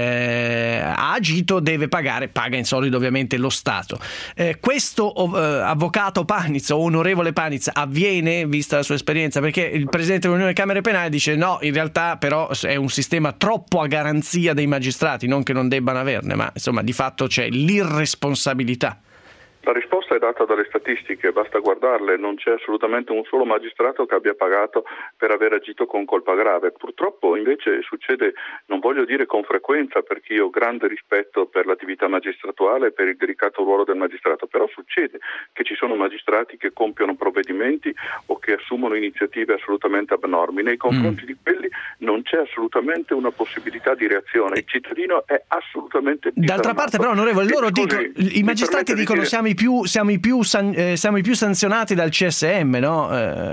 ha agito, deve pagare, paga in solido ovviamente lo Stato. Questo avvocato Paniz o onorevole Paniz avviene, vista la sua esperienza? Perché il presidente dell'Unione Camere Penali dice no, in realtà però è un sistema troppo a garanzia dei magistrati, non che non debbano averne, ma insomma di fatto c'è l'irresponsabilità. La risposta è data dalle statistiche, basta guardarle, non c'è assolutamente un solo magistrato che abbia pagato per aver agito con colpa grave. Purtroppo invece succede, non voglio dire con frequenza, perché io ho grande rispetto per l'attività magistratuale e per il delicato ruolo del magistrato, però succede che ci sono magistrati che compiono provvedimenti o che assumono iniziative assolutamente abnormi. Nei confronti di quelli non c'è assolutamente una possibilità di reazione, il cittadino è assolutamente disarmato. D'altra parte però, onorevole, i magistrati dicono siamo i più sanzionati dal CSM, no?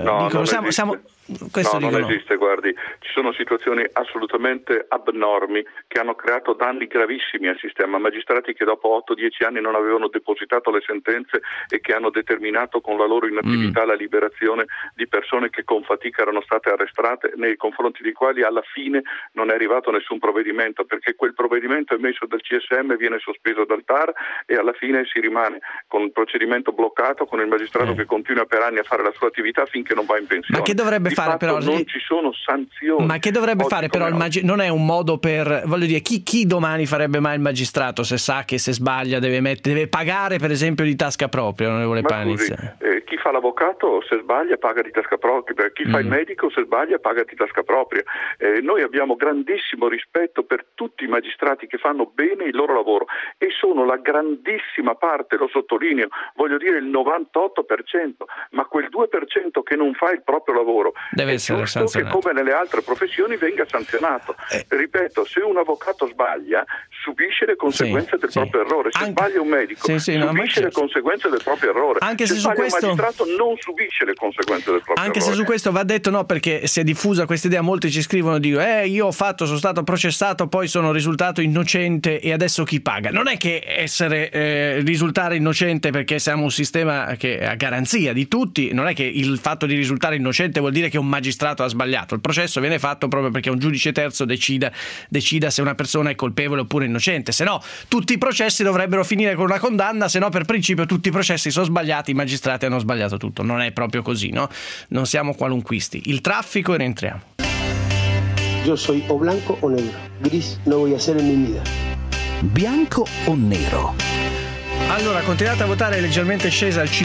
Non esiste, guardi, ci sono situazioni assolutamente abnormi che hanno creato danni gravissimi al sistema, magistrati che dopo 8-10 anni non avevano depositato le sentenze e che hanno determinato con la loro inattività la liberazione di persone che con fatica erano state arrestate, nei confronti di quali alla fine non è arrivato nessun provvedimento, perché quel provvedimento emesso dal CSM viene sospeso dal TAR e alla fine si rimane con il procedimento bloccato, con il magistrato che continua per anni a fare la sua attività finché non va in pensione. Ma che dovrebbe fare però? Non ci sono sanzioni. Ma che dovrebbe fare però non è un modo per, voglio dire, chi domani farebbe mai il magistrato se sa che se sbaglia deve pagare per esempio di tasca propria, onorevole Paniz? Chi fa l'avvocato se sbaglia paga di tasca propria, chi fa il medico se sbaglia paga di tasca propria. Noi abbiamo grandissimo rispetto per tutti i magistrati che fanno bene il loro lavoro e sono la grandissima parte, lo sottolineo, voglio dire il 98%, ma quel 2% che non fa il proprio lavoro deve essere sanzionato. Che come nelle altre professioni venga sanzionato. Ripeto, se un avvocato sbaglia subisce le conseguenze del proprio errore, se sbaglia un medico subisce le conseguenze del proprio errore, anche se su sbaglia questo... un magistrato non subisce le conseguenze del proprio anche errore. Se su questo va detto no, perché si è diffusa questa idea, molti ci scrivono, dico io sono stato processato, poi sono risultato innocente e adesso chi paga? Non è che risultare innocente, perché siamo un sistema che è a garanzia di tutti, non è che il fatto di risultare innocente vuol dire che un magistrato ha sbagliato. Il processo viene fatto proprio perché un giudice terzo decida se una persona è colpevole oppure innocente, se no tutti i processi dovrebbero finire con una condanna, se no per principio tutti i processi sono sbagliati, i magistrati hanno sbagliato tutto. Non è proprio così, no? Non siamo qualunquisti. Il traffico e rientriamo. Yo soy o blanco o negro. Gris no voy a ser en mi vida. Bianco o nero? Allora, continuate a votare, leggermente scesa al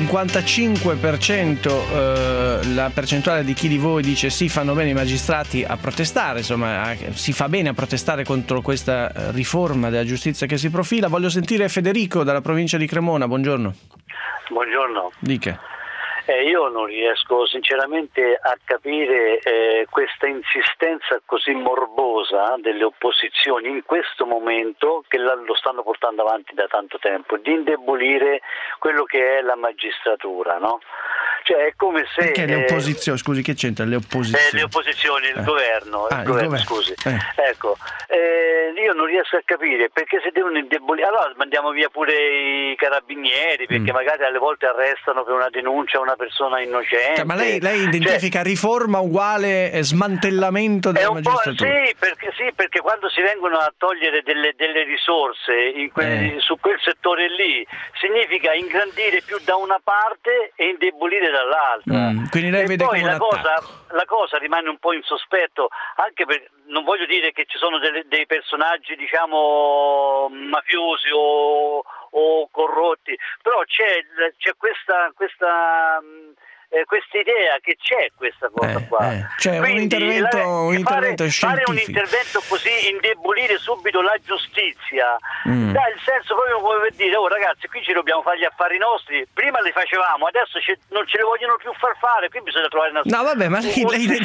55%, la percentuale di chi di voi dice sì, fanno bene i magistrati a protestare, insomma, si fa bene a protestare contro questa riforma della giustizia che si profila. Voglio sentire Federico dalla provincia di Cremona, buongiorno. Buongiorno. Dica. Io non riesco sinceramente a capire questa insistenza così morbosa delle opposizioni in questo momento, che lo stanno portando avanti da tanto tempo, di indebolire quello che è la magistratura, no? Cioè è come se... Perché le opposizioni, scusi, che c'entra le opposizioni? Le opposizioni, il governo, scusi. Ecco, io non riesco a capire perché se devono indebolire, allora mandiamo via pure i carabinieri, perché magari alle volte arrestano per una denuncia una persona innocente. Cioè, ma lei identifica riforma uguale smantellamento della magistratura? Sì, perché quando si vengono a togliere delle risorse su quel settore lì, significa ingrandire più da una parte e indebolire dall'altra. Quindi lei vede poi come la cosa rimane un po' in sospetto, anche perché non voglio dire che ci sono dei personaggi, diciamo, mafiosi o corrotti, però c'è questa idea che c'è questa cosa qua. Cioè un intervento scientifico. Fare un intervento così, indebolire subito la giustizia, dà il senso proprio come per dire: oh ragazzi, qui ci dobbiamo fare gli affari nostri, prima li facevamo, adesso non ce li vogliono più far fare, qui bisogna trovare una... No vabbè, ma lei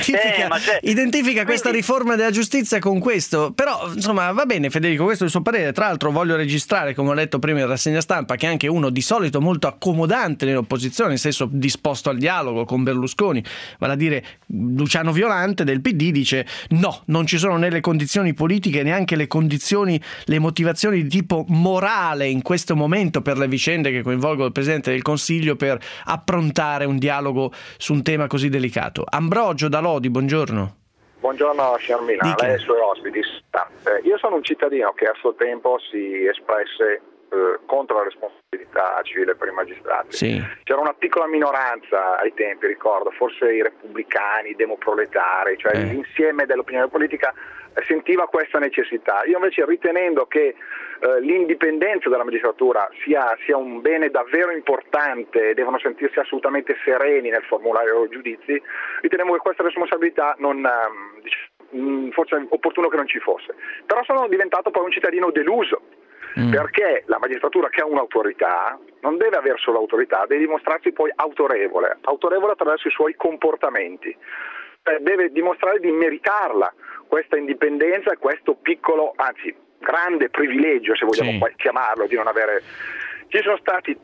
identifica questa riforma della giustizia con questo, però insomma va bene Federico, questo è il suo parere. Tra l'altro voglio registrare, come ho letto prima in rassegna stampa, che anche uno di solito molto accomodante nell'opposizione, nel senso disposto al dialogo con Berlusconi, vale a dire Luciano Violante del PD, dice no, non ci sono né le condizioni politiche, neanche le motivazioni di tipo morale in questo momento per le vicende che coinvolgono il Presidente del Consiglio per approntare un dialogo su un tema così delicato. Ambrogio da Lodi, buongiorno. Buongiorno signor Milano, lei e i suoi ospiti. Io sono un cittadino che a suo tempo si espresse contro la responsabilità civile per i magistrati. Sì. C'era una piccola minoranza ai tempi, ricordo, forse i repubblicani, i demoproletari, cioè l'insieme dell'opinione politica sentiva questa necessità. Io invece, ritenendo che l'indipendenza della magistratura sia un bene davvero importante e devono sentirsi assolutamente sereni nel formulare i loro giudizi, ritenevo che questa responsabilità forse è opportuno che non ci fosse. Però sono diventato poi un cittadino deluso, perché la magistratura, che ha un'autorità, non deve avere solo autorità, deve dimostrarsi poi autorevole attraverso i suoi comportamenti, deve dimostrare di meritarla questa indipendenza e questo piccolo, anzi grande privilegio, se vogliamo chiamarlo, di non avere... Ci sono stati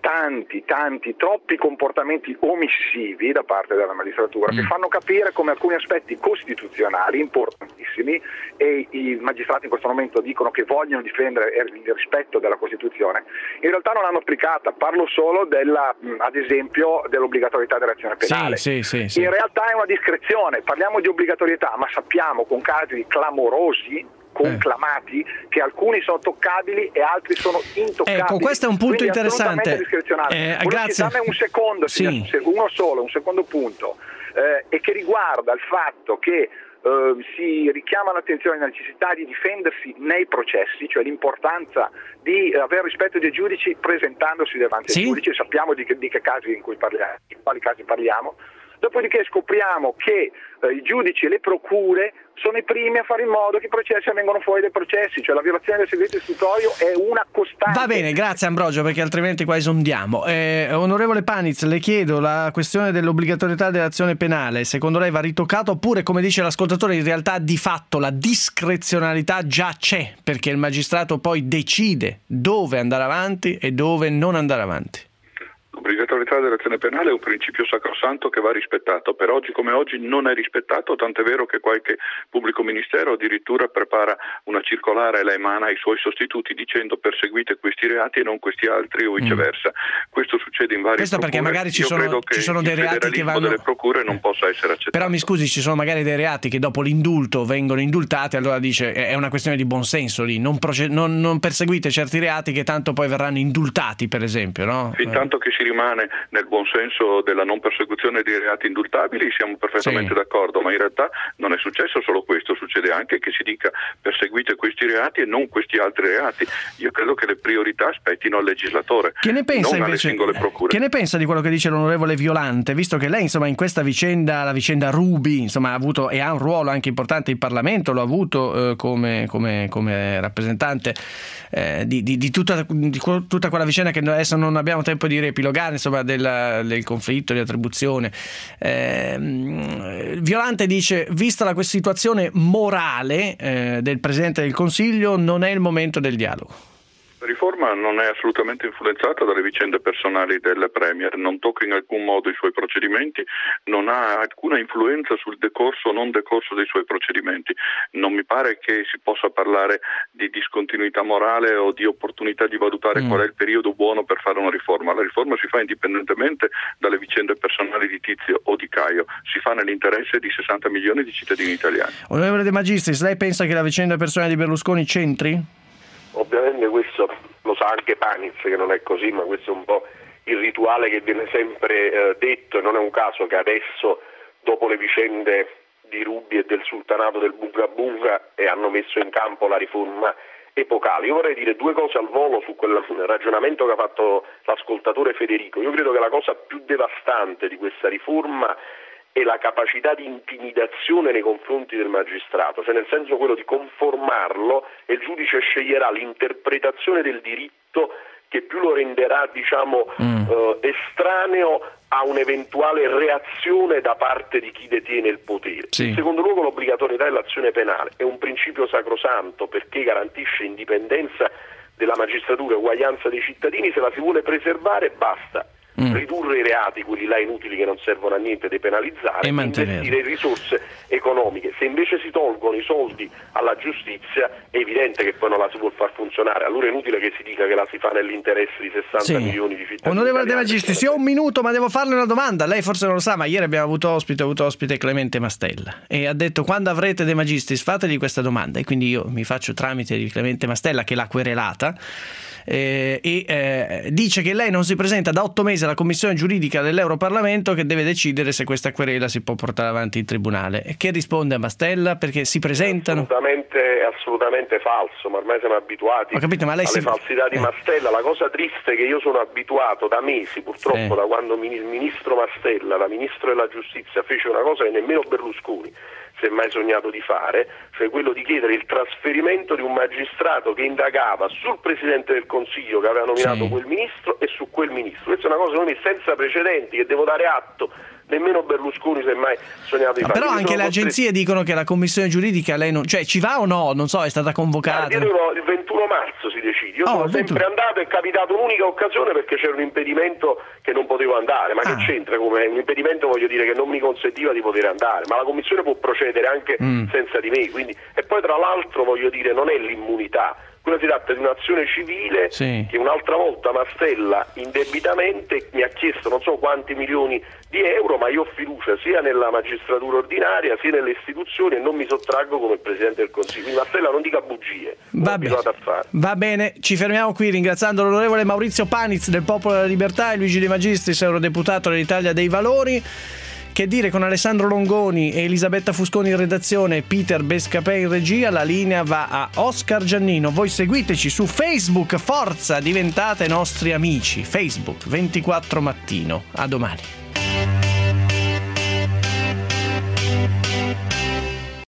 troppi comportamenti omissivi da parte della magistratura che fanno capire come alcuni aspetti costituzionali importantissimi, e i magistrati in questo momento dicono che vogliono difendere il rispetto della Costituzione, in realtà non l'hanno applicata. Parlo solo ad esempio dell'obbligatorietà dell'azione penale. Sì. In realtà è una discrezione, parliamo di obbligatorietà, ma sappiamo con casi clamorosi, conclamati, che alcuni sono toccabili e altri sono intoccabili. Ecco, questo è un punto interessante. Grazie. Un secondo, un secondo punto, e che riguarda il fatto che si richiama l'attenzione alla necessità di difendersi nei processi, cioè l'importanza di avere rispetto dei giudici presentandosi davanti ai giudici. Sappiamo di che casi di quali casi parliamo. Dopodiché scopriamo che i giudici e le procure sono i primi a fare in modo che i processi vengano fuori dai processi, cioè la violazione del segreto istruttorio è una costante. Va bene, grazie Ambrogio, perché altrimenti qua esondiamo. Onorevole Paniz, le chiedo, la questione dell'obbligatorietà dell'azione penale, secondo lei va ritoccata, oppure, come dice l'ascoltatore, in realtà di fatto la discrezionalità già c'è, perché il magistrato poi decide dove andare avanti e dove non andare avanti? L'obbligatorietà dell'azione penale è un principio sacrosanto che va rispettato. Per oggi come oggi non è rispettato, tant'è vero che qualche pubblico ministero addirittura prepara una circolare e la emana ai suoi sostituti dicendo: perseguite questi reati e non questi altri, o viceversa. Questo succede in varie procure. Perché magari ci sono dei reati che vanno... delle procure non possa essere accettato. Però mi scusi, ci sono magari dei reati che dopo l'indulto vengono indultati, allora dice è una questione di buonsenso lì, non perseguite certi reati che tanto poi verranno indultati, per esempio, no? Fintanto che si rimane nel buon senso della non persecuzione dei reati indultabili siamo perfettamente d'accordo, ma in realtà non è successo solo questo, succede anche che si dica perseguite questi reati e non questi altri reati. Io credo che le priorità spettino al legislatore, che ne pensa non invece, alle singole procure. Che ne pensa di quello che dice l'onorevole Violante, visto che lei insomma in questa vicenda, la vicenda Ruby, insomma ha avuto e ha un ruolo anche importante in Parlamento, lo ha avuto come rappresentante di tutta quella vicenda che adesso non abbiamo tempo di riepilogare, insomma del conflitto di attribuzione. Violante dice: vista la situazione morale del Presidente del Consiglio, non è il momento del dialogo. La riforma non è assolutamente influenzata dalle vicende personali del Premier, non tocca in alcun modo i suoi procedimenti, non ha alcuna influenza sul decorso o non decorso dei suoi procedimenti. Non mi pare che si possa parlare di discontinuità morale o di opportunità di valutare qual è il periodo buono per fare una riforma. La riforma si fa indipendentemente dalle vicende personali di Tizio o di Caio, si fa nell'interesse di 60 milioni di cittadini italiani. Onorevole De Magistris, lei pensa che la vicenda personale di Berlusconi c'entri? Ovviamente questo lo sa anche Paniz che non è così, ma questo è un po' il rituale che viene sempre detto, e non è un caso che adesso, dopo le vicende di Ruby e del sultanato del Bunga Bunga, hanno messo in campo la riforma epocale. Io vorrei dire due cose al volo su quel ragionamento che ha fatto l'ascoltatore Federico. Io credo che la cosa più devastante di questa riforma e la capacità di intimidazione nei confronti del magistrato, cioè nel senso quello di conformarlo, e il giudice sceglierà l'interpretazione del diritto che più lo renderà, estraneo a un'eventuale reazione da parte di chi detiene il potere. Sì. In secondo luogo, l'obbligatorietà dell'azione penale è un principio sacrosanto perché garantisce indipendenza della magistratura e uguaglianza dei cittadini. Se la si vuole preservare, basta ridurre i reati, quelli là inutili che non servono a niente, depenalizzare e investire risorse economiche. Se invece si tolgono i soldi alla giustizia, è evidente che poi non la si può far funzionare. Allora è inutile che si dica che la si fa nell'interesse di 60 milioni di cittadini. Onorevole De Magistris, io ho un minuto, ma devo farle una domanda. Lei forse non lo sa, ma ieri abbiamo avuto ospite Clemente Mastella e ha detto: quando avrete De Magistris fategli questa domanda, e quindi io mi faccio tramite di Clemente Mastella, che l'ha querelata, dice che lei non si presenta da 8 mesi alla commissione giuridica dell'Europarlamento, che deve decidere se questa querela si può portare avanti in tribunale. E che risponde a Mastella? Perché si presentano? È assolutamente falso, ma ormai siamo abituati alle falsità di Mastella. La cosa triste è che io sono abituato da mesi, purtroppo, da quando il ministro Mastella, la ministro della giustizia, fece una cosa che nemmeno Berlusconi si è mai sognato di fare, cioè quello di chiedere il trasferimento di un magistrato che indagava sul Presidente del Consiglio che aveva nominato quel ministro e su quel ministro. Questa è una cosa senza precedenti, che devo dare atto. Nemmeno Berlusconi si è mai sognato di fare. Però anche le agenzie dicono che la commissione giuridica, lei non, cioè ci va o no? Non so, è stata convocata. Il 21 marzo si decide. Io sono sempre andato, è capitato un'unica occasione perché c'era un impedimento che non potevo andare. Ma che c'entra? Come un impedimento, voglio dire, che non mi consentiva di poter andare. Ma la commissione può procedere anche senza di me. Quindi, e poi tra l'altro, voglio dire, non è l'immunità. Quella si tratta di un'azione civile che un'altra volta Mastella indebitamente mi ha chiesto non so quanti milioni di euro, ma io ho fiducia sia nella magistratura ordinaria sia nelle istituzioni e non mi sottraggo come il Presidente del Consiglio. Quindi Mastella non dica bugie, Va bene, ci fermiamo qui ringraziando l'onorevole Maurizio Paniz del Popolo della Libertà e Luigi De Magistris, eurodeputato dell'Italia dei Valori. Che dire, con Alessandro Longoni e Elisabetta Fusconi in redazione e Peter Bescapè in regia, la linea va a Oscar Giannino. Voi seguiteci su Facebook, forza, diventate nostri amici. Facebook 24 Mattino. A domani.